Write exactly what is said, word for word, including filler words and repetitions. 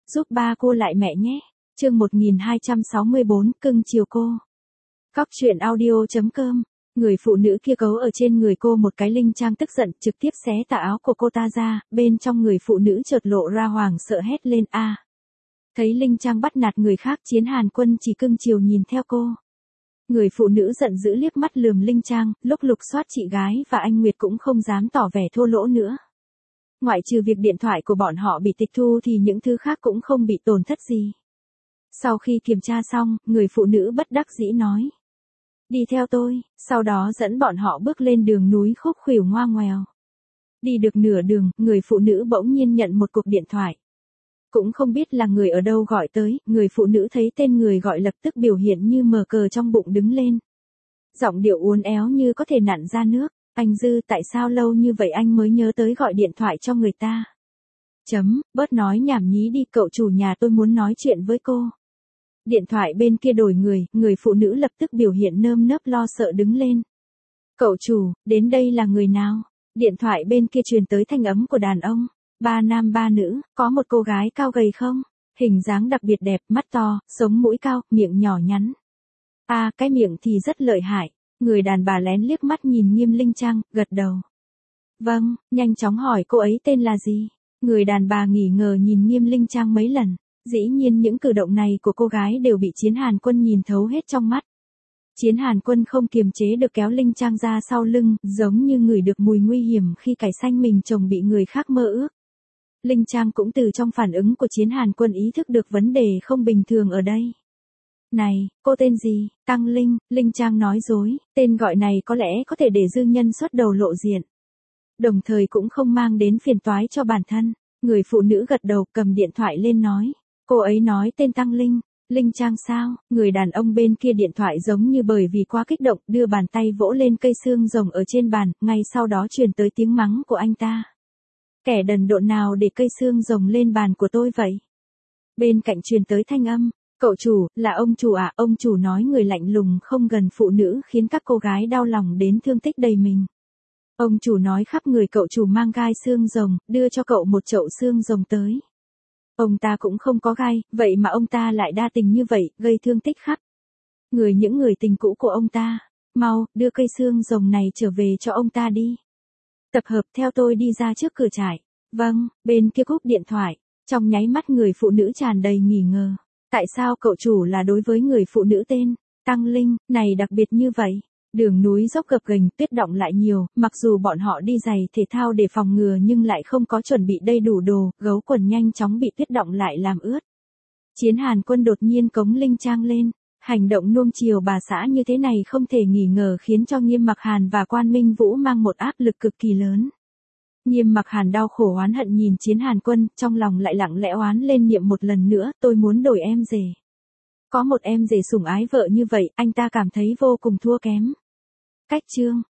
giúp ba cô lại mẹ nhé. Chương một nghìn hai trăm sáu mươi bốn, cưng chiều cô. Cóc truyện audio chấm com. Người phụ nữ kia cấu ở trên người cô một cái linh trang tức giận, trực tiếp xé tà áo của cô ta ra, bên trong người phụ nữ chợt lộ ra hoảng sợ hét lên a. Thấy linh trang bắt nạt người khác, Chiến Hàn Quân chỉ cưng chiều nhìn theo cô. Người phụ nữ giận dữ liếc mắt lườm linh trang, lúc lục soát chị gái và anh Nguyệt cũng không dám tỏ vẻ thô lỗ nữa. Ngoại trừ việc điện thoại của bọn họ bị tịch thu thì những thứ khác cũng không bị tổn thất gì. Sau khi kiểm tra xong, người phụ nữ bất đắc dĩ nói. Đi theo tôi, sau đó dẫn bọn họ bước lên đường núi khúc khuỷu ngoa ngoèo. Đi được nửa đường, người phụ nữ bỗng nhiên nhận một cuộc điện thoại. Cũng không biết là người ở đâu gọi tới, người phụ nữ thấy tên người gọi lập tức biểu hiện như mờ cờ trong bụng đứng lên. Giọng điệu uốn éo như có thể nặn ra nước. Anh Dư, tại sao lâu như vậy anh mới nhớ tới gọi điện thoại cho người ta? Chấm, bớt nói nhảm nhí đi, cậu chủ nhà tôi muốn nói chuyện với cô. Điện thoại bên kia đổi người, người phụ nữ lập tức biểu hiện nơm nớp lo sợ đứng lên. Cậu chủ, đến đây là người nào? Điện thoại bên kia truyền tới thanh âm của đàn ông. Ba nam ba nữ, có một cô gái cao gầy không? Hình dáng đặc biệt đẹp, mắt to, sống mũi cao, miệng nhỏ nhắn. À, cái miệng thì rất lợi hại. Người đàn bà lén liếc mắt nhìn Nghiêm Linh Trang, gật đầu. Vâng, nhanh chóng hỏi cô ấy tên là gì? Người đàn bà nghỉ ngờ nhìn Nghiêm Linh Trang mấy lần. Dĩ nhiên những cử động này của cô gái đều bị Chiến Hàn Quân nhìn thấu hết trong mắt. Chiến Hàn Quân không kiềm chế được kéo Linh Trang ra sau lưng, giống như ngửi được mùi nguy hiểm khi cải xanh mình chồng bị người khác mơ ước. Linh Trang cũng từ trong phản ứng của Chiến Hàn Quân ý thức được vấn đề không bình thường ở đây. Này, cô tên gì? Tăng Linh, Linh Trang nói dối, tên gọi này có lẽ có thể để dư nhân xuất đầu lộ diện. Đồng thời cũng không mang đến phiền toái cho bản thân. Người phụ nữ gật đầu cầm điện thoại lên nói. Cô ấy nói tên Tăng Linh. Linh Trang sao? Người đàn ông bên kia điện thoại giống như bởi vì quá kích động đưa bàn tay vỗ lên cây xương rồng ở trên bàn, ngay sau đó truyền tới tiếng mắng của anh ta. Kẻ đần độn nào để cây xương rồng lên bàn của tôi vậy? Bên cạnh truyền tới thanh âm. Cậu chủ, là ông chủ à? Ông chủ nói người lạnh lùng không gần phụ nữ khiến các cô gái đau lòng đến thương tích đầy mình. Ông chủ nói khắp người cậu chủ mang gai xương rồng, đưa cho cậu một chậu xương rồng tới. Ông ta cũng không có gai, vậy mà ông ta lại đa tình như vậy, gây thương tích khắp người những người tình cũ của ông ta. Mau, đưa cây xương rồng này trở về cho ông ta đi. Tập hợp theo tôi đi ra trước cửa trại. Vâng, bên kia cúp điện thoại, trong nháy mắt người phụ nữ tràn đầy nghi ngờ. Tại sao cậu chủ là đối với người phụ nữ tên Tăng Linh này đặc biệt như vậy? Đường núi dốc gập ghềnh, tuyết đọng lại nhiều, mặc dù bọn họ đi giày thể thao để phòng ngừa nhưng lại không có chuẩn bị đầy đủ đồ, gấu quần nhanh chóng bị tuyết đọng lại làm ướt. Chiến Hàn Quân đột nhiên cống Linh Trang lên, hành động nuông chiều bà xã như thế này không thể nghi ngờ khiến cho Nghiêm Mặc Hàn và Quan Minh Vũ mang một áp lực cực kỳ lớn. Nghiêm Mặc Hàn đau khổ oán hận nhìn Chiến Hàn Quân, trong lòng lại lặng lẽ oán lên niệm một lần nữa, tôi muốn đổi em rể. Có một em rể sủng ái vợ như vậy, anh ta cảm thấy vô cùng thua kém. Cách chương